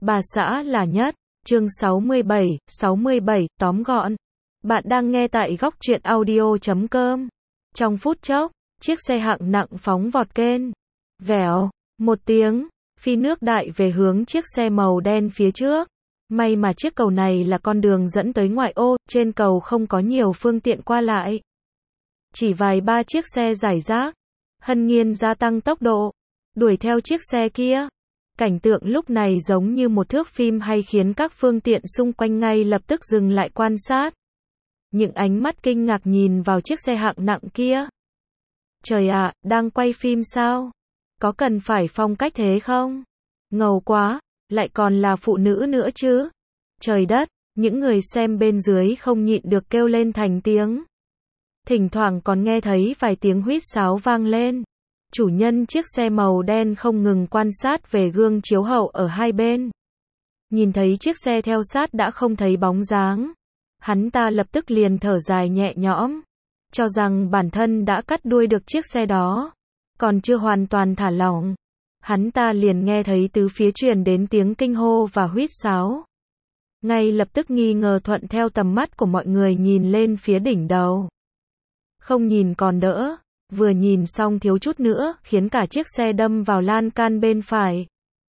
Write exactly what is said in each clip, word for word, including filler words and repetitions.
bà xã là nhất. Chương sáu mươi bảy, sáu mươi bảy, tóm gọn. Bạn đang nghe tại góc truyện audio chấm com. Trong phút chốc, chiếc xe hạng nặng phóng vọt kênh. Vèo, một tiếng, phi nước đại về hướng chiếc xe màu đen phía trước. May mà chiếc cầu này là con đường dẫn tới ngoại ô, trên cầu không có nhiều phương tiện qua lại. Chỉ vài ba chiếc xe rải rác. Hân Nhiên gia tăng tốc độ, đuổi theo chiếc xe kia. Cảnh tượng lúc này giống như một thước phim hay khiến các phương tiện xung quanh ngay lập tức dừng lại quan sát. Những ánh mắt kinh ngạc nhìn vào chiếc xe hạng nặng kia. Trời ạ, đang quay phim sao? Có cần phải phong cách thế không? Ngầu quá, lại còn là phụ nữ nữa chứ. Trời đất, những người xem bên dưới không nhịn được kêu lên thành tiếng. Thỉnh thoảng còn nghe thấy vài tiếng huýt sáo vang lên. Chủ nhân chiếc xe màu đen không ngừng quan sát về gương chiếu hậu ở hai bên. Nhìn thấy chiếc xe theo sát đã không thấy bóng dáng. Hắn ta lập tức liền thở dài nhẹ nhõm. Cho rằng bản thân đã cắt đuôi được chiếc xe đó. Còn chưa hoàn toàn thả lỏng. Hắn ta liền nghe thấy từ phía truyền đến tiếng kinh hô và huýt sáo. Ngay lập tức nghi ngờ thuận theo tầm mắt của mọi người nhìn lên phía đỉnh đầu. Không nhìn còn đỡ. Vừa nhìn xong thiếu chút nữa, khiến cả chiếc xe đâm vào lan can bên phải.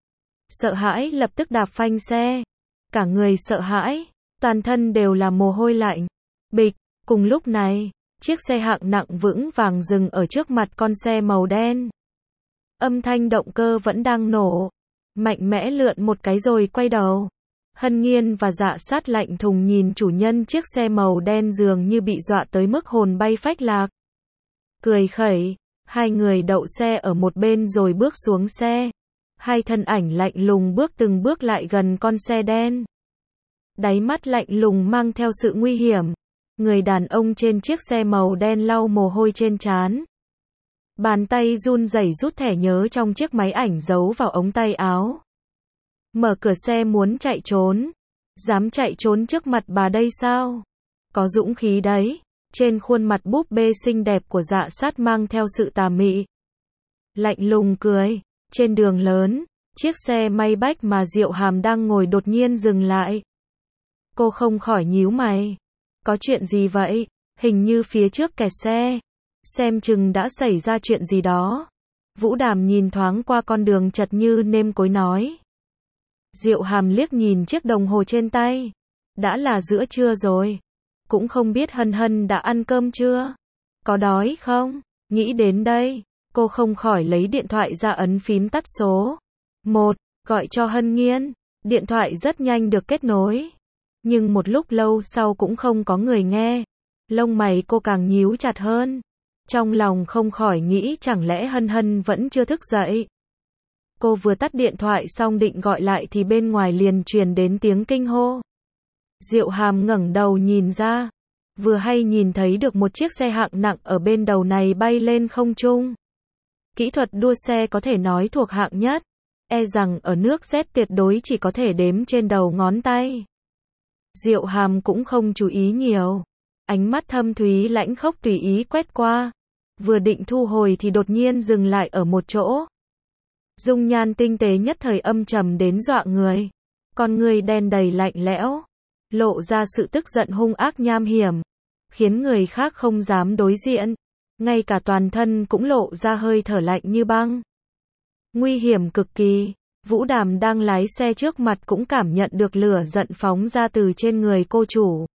Sợ hãi lập tức đạp phanh xe. Cả người sợ hãi, toàn thân đều là mồ hôi lạnh. Bịch, cùng lúc này, chiếc xe hạng nặng vững vàng dừng ở trước mặt con xe màu đen. Âm thanh động cơ vẫn đang nổ. Mạnh mẽ lượn một cái rồi quay đầu. Hân Nhiên và Dạ Sát lạnh thùng nhìn chủ nhân chiếc xe màu đen dường như bị dọa tới mức hồn bay phách lạc. Cười khẩy, hai người đậu xe ở một bên rồi bước xuống xe. Hai thân ảnh lạnh lùng bước từng bước lại gần con xe đen. Đáy mắt lạnh lùng mang theo sự nguy hiểm. Người đàn ông trên chiếc xe màu đen lau mồ hôi trên trán. Bàn tay run rẩy rút thẻ nhớ trong chiếc máy ảnh giấu vào ống tay áo. Mở cửa xe muốn chạy trốn. Dám chạy trốn trước mặt bà đây sao? Có dũng khí đấy. Trên khuôn mặt búp bê xinh đẹp của Dạ Sát mang theo sự tà mị. Lạnh lùng cười. Trên đường lớn, chiếc xe Maybach mà Diệu Hàm đang ngồi đột nhiên dừng lại. Cô không khỏi nhíu mày. Có chuyện gì vậy? Hình như phía trước kẹt xe. Xem chừng đã xảy ra chuyện gì đó. Vũ Đàm nhìn thoáng qua con đường chật như nêm cối nói. Diệu Hàm liếc nhìn chiếc đồng hồ trên tay. Đã là giữa trưa rồi. Cũng không biết Hân Hân đã ăn cơm chưa? Có đói không? Nghĩ đến đây, cô không khỏi lấy điện thoại ra ấn phím tắt số. Một, gọi cho Hân Nhiên. Điện thoại rất nhanh được kết nối. Nhưng một lúc lâu sau cũng không có người nghe. Lông mày cô càng nhíu chặt hơn. Trong lòng không khỏi nghĩ chẳng lẽ Hân Hân vẫn chưa thức dậy. Cô vừa tắt điện thoại xong định gọi lại thì bên ngoài liền truyền đến tiếng kinh hô. Diệu Hàm ngẩng đầu nhìn ra, vừa hay nhìn thấy được một chiếc xe hạng nặng ở bên đầu này bay lên không trung. Kỹ thuật đua xe có thể nói thuộc hạng nhất, e rằng ở nước Z tuyệt đối chỉ có thể đếm trên đầu ngón tay. Diệu Hàm cũng không chú ý nhiều, ánh mắt thâm thúy lãnh khốc tùy ý quét qua, vừa định thu hồi thì đột nhiên dừng lại ở một chỗ. Dung nhan tinh tế nhất thời âm trầm đến dọa người, con người đen đầy lạnh lẽo. Lộ ra sự tức giận hung ác nham hiểm, khiến người khác không dám đối diện, ngay cả toàn thân cũng lộ ra hơi thở lạnh như băng. Nguy hiểm cực kỳ, Vũ Đàm đang lái xe trước mặt cũng cảm nhận được lửa giận phóng ra từ trên người cô chủ.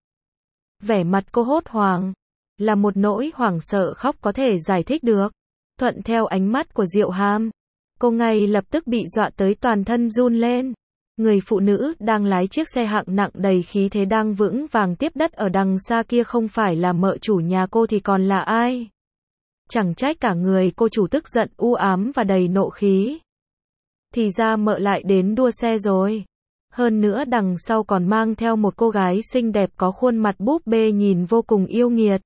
Vẻ mặt cô hốt hoảng, là một nỗi hoảng sợ khóc có thể giải thích được. Thuận theo ánh mắt của Diệu Hàm, cô ngay lập tức bị dọa tới toàn thân run lên. Người phụ nữ đang lái chiếc xe hạng nặng đầy khí thế đang vững vàng tiếp đất ở đằng xa kia không phải là mợ chủ nhà cô thì còn là ai? Chẳng trách cả người cô chủ tức giận u ám và đầy nộ khí. Thì ra mợ lại đến đua xe rồi. Hơn nữa đằng sau còn mang theo một cô gái xinh đẹp có khuôn mặt búp bê nhìn vô cùng yêu nghiệt.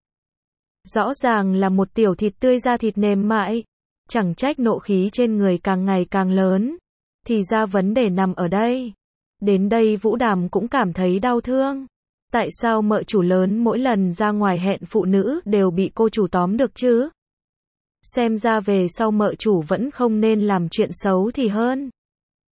Rõ ràng là một tiểu thịt tươi da thịt mềm mại. Chẳng trách nộ khí trên người càng ngày càng lớn. Thì ra vấn đề nằm ở đây. Đến đây Vũ Đàm cũng cảm thấy đau thương. Tại sao mợ chủ lớn mỗi lần ra ngoài hẹn phụ nữ đều bị cô chủ tóm được chứ? Xem ra về sau mợ chủ vẫn không nên làm chuyện xấu thì hơn.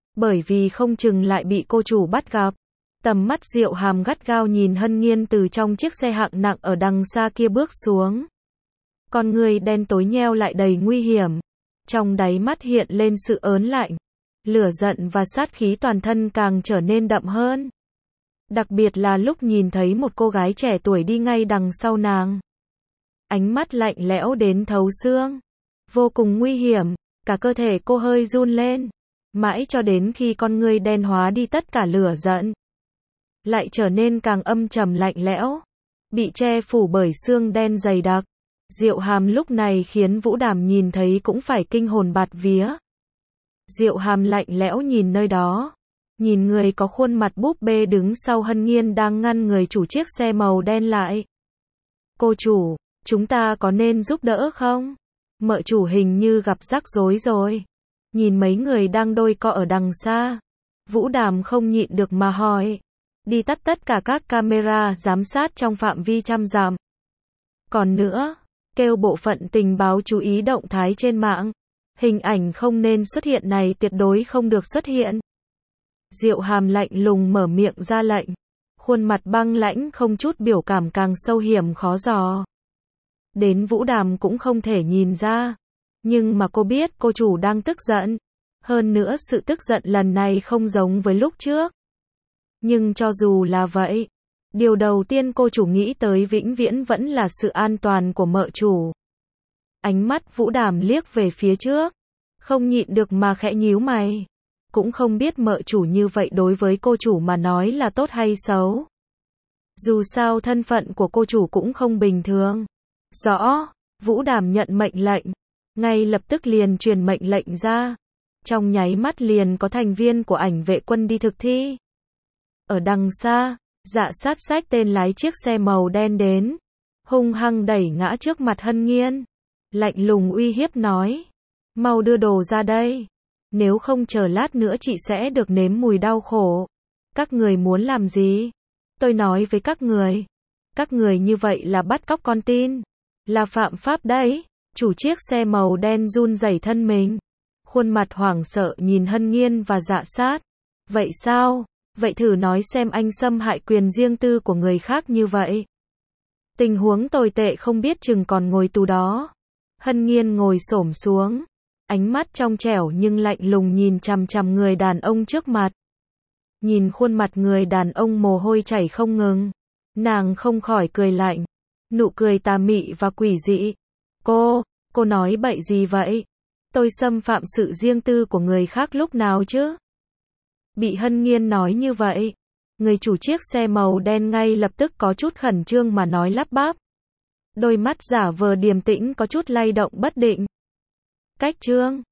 Bởi vì không chừng lại bị cô chủ bắt gặp. Tầm mắt Diệu Hàm gắt gao nhìn Hân Nhiên từ trong chiếc xe hạng nặng ở đằng xa kia bước xuống. Con người đen tối nheo lại đầy nguy hiểm. Trong đáy mắt hiện lên sự ớn lạnh. Lửa giận và sát khí toàn thân càng trở nên đậm hơn. Đặc biệt là lúc nhìn thấy một cô gái trẻ tuổi đi ngay đằng sau nàng. Ánh mắt lạnh lẽo đến thấu xương. Vô cùng nguy hiểm, cả cơ thể cô hơi run lên. Mãi cho đến khi con ngươi đen hóa đi tất cả lửa giận. Lại trở nên càng âm trầm lạnh lẽo. Bị che phủ bởi xương đen dày đặc. Diệu Hàm lúc này khiến Vũ Đàm nhìn thấy cũng phải kinh hồn bạt vía. Diệu Hàm lạnh lẽo nhìn nơi đó. Nhìn người có khuôn mặt búp bê đứng sau Hân Nhiên đang ngăn người chủ chiếc xe màu đen lại. Cô chủ, chúng ta có nên giúp đỡ không? Mợ chủ hình như gặp rắc rối rồi. Nhìn mấy người đang đôi co ở đằng xa. Vũ Đàm không nhịn được mà hỏi. Đi tắt tất cả các camera giám sát trong phạm vi trăm dặm. Còn nữa, kêu bộ phận tình báo chú ý động thái trên mạng. Hình ảnh không nên xuất hiện này tuyệt đối không được xuất hiện. Diệu Hàm lạnh lùng mở miệng ra lệnh. Khuôn mặt băng lãnh không chút biểu cảm càng sâu hiểm khó dò. Đến Vũ Đàm cũng không thể nhìn ra. Nhưng mà cô biết cô chủ đang tức giận. Hơn nữa sự tức giận lần này không giống với lúc trước. Nhưng cho dù là vậy, điều đầu tiên cô chủ nghĩ tới vĩnh viễn vẫn là sự an toàn của mợ chủ. Ánh mắt Vũ Đàm liếc về phía trước. Không nhịn được mà khẽ nhíu mày. Cũng không biết mợ chủ như vậy đối với cô chủ mà nói là tốt hay xấu. Dù sao thân phận của cô chủ cũng không bình thường. Rõ, Vũ Đàm nhận mệnh lệnh. Ngay lập tức liền truyền mệnh lệnh ra. Trong nháy mắt liền có thành viên của ảnh vệ quân đi thực thi. Ở đằng xa, Dạ Sát xách tên lái chiếc xe màu đen đến. Hung hăng đẩy ngã trước mặt Hân Nhiên. Lạnh lùng uy hiếp nói. Mau đưa đồ ra đây. Nếu không chờ lát nữa chị sẽ được nếm mùi đau khổ. Các người muốn làm gì? Tôi nói với các người. Các người như vậy là bắt cóc con tin. Là phạm pháp đấy. Chủ chiếc xe màu đen run rẩy thân mình. Khuôn mặt hoảng sợ nhìn Hân Nhiên và Dạ Sát. Vậy sao? Vậy thử nói xem anh xâm hại quyền riêng tư của người khác như vậy. Tình huống tồi tệ không biết chừng còn ngồi tù đó. Hân Nhiên ngồi xổm xuống. Ánh mắt trong trẻo nhưng lạnh lùng nhìn chằm chằm người đàn ông trước mặt. Nhìn khuôn mặt người đàn ông mồ hôi chảy không ngừng. Nàng không khỏi cười lạnh. Nụ cười tà mị và quỷ dị. Cô, cô nói bậy gì vậy? Tôi xâm phạm sự riêng tư của người khác lúc nào chứ? Bị Hân Nhiên nói như vậy. Người chủ chiếc xe màu đen ngay lập tức có chút khẩn trương mà nói lắp bắp. Đôi mắt giả vờ điềm tĩnh có chút lay động bất định. Cách trương.